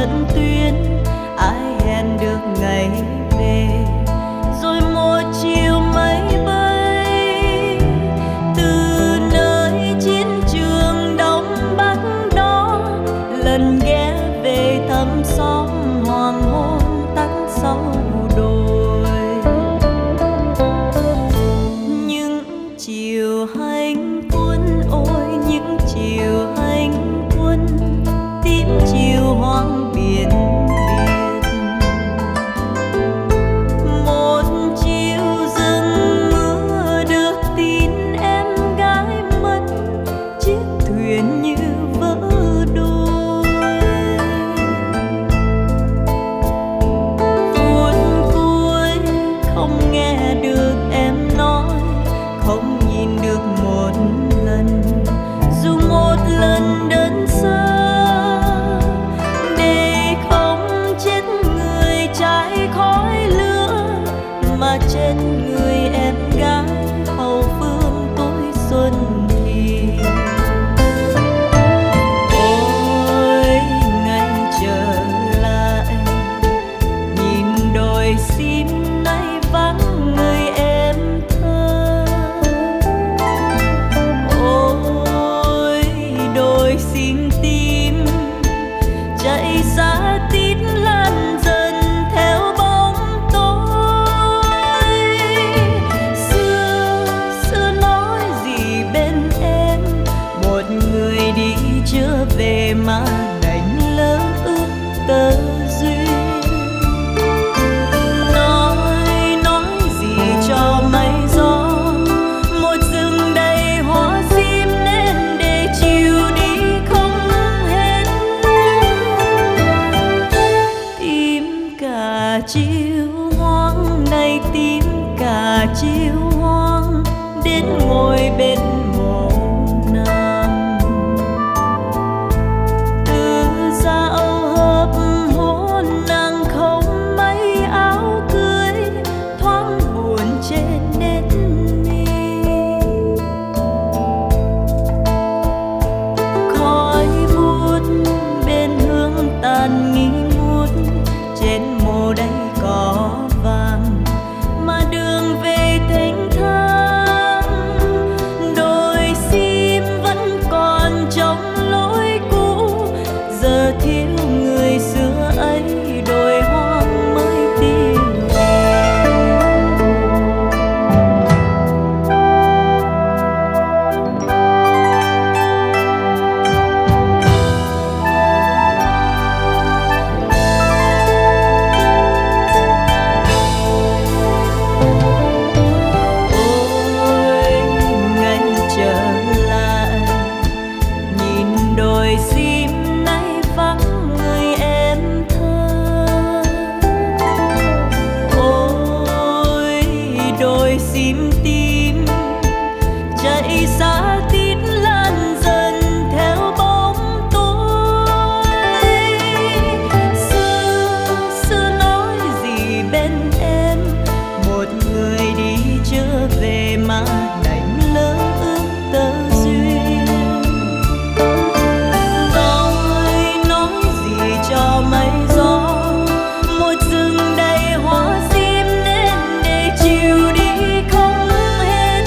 trận tuyến, ai hẹn được ngày về. Rồi một chiều máy bay từ nơi chiến trường Đông Bắc đó lần ghé về thăm xóm hoàng hôn tắt sau đồi. Những chiều hành quân, ôi những chiều hành quân, tím chiều hoang biển biệt. Một chiều rừng mưa được tin em gái mất, chiếc thuyền như vỡ đôi. Phút cuối không nghe được em nói, không nhìn được một lần, dù một lần đơn sơ, để không chết người trái khói lửa, mà chết người em gái hậu phương tuổi xuân thì. Ôi ngày trở lại, nhìn đồi sim nay vắng người em thơ. Ôi đồi sim tím chạy xa tít lan dần theo bóng tối. Xưa nói gì bên em, một người đi chưa về mà đành lỡ ước tơ duyên. Nói gì cho mây gió, một rừng đầy hoa sim nên để chiều đi không hết. Tím cả chiều hoang này, tím cả chiều hoang, đến ngồi bên mộ nàng. Từ dạo hợp hôn nàng không mấy áo cưới, thoáng buồn trên nét mi. Khói bút bên hương tàn nghi ngút, trên mồ đây có vàng mà đường về thênh thang. Đồi sim vẫn còn trong lối cũ, giờ thiếu người xưa ấy, đồi hoang mới tìm về. Ôi ngày trở lại, nhìn đồi sim nay vắng người em thơ. Ôi đồi sim tím chạy xa tít lan dần theo bóng tối. Xưa nói gì bên em, một người đi chưa về mà đành lỡ ước tơ duyên. Nói gì cho mây gió, một rừng đầy hoa sim nên để chiều đi không hết.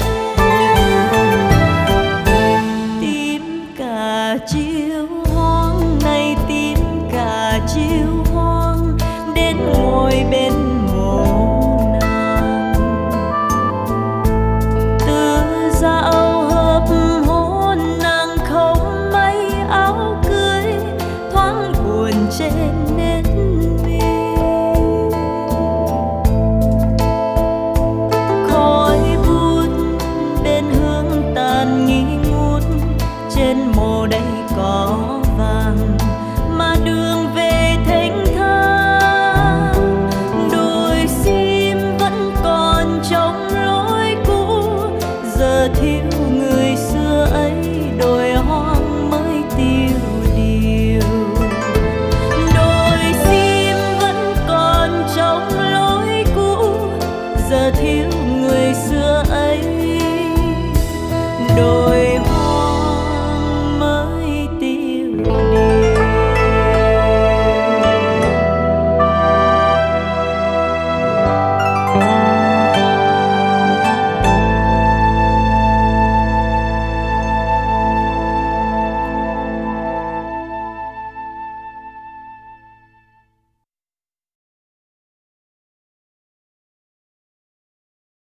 Tím cả chiều hoang này, tím cả chiều hoang, đến ngồi bên mộ nàng. Từ dạo hợp hôn nàng không mấy áo cưới, thoáng buồn trên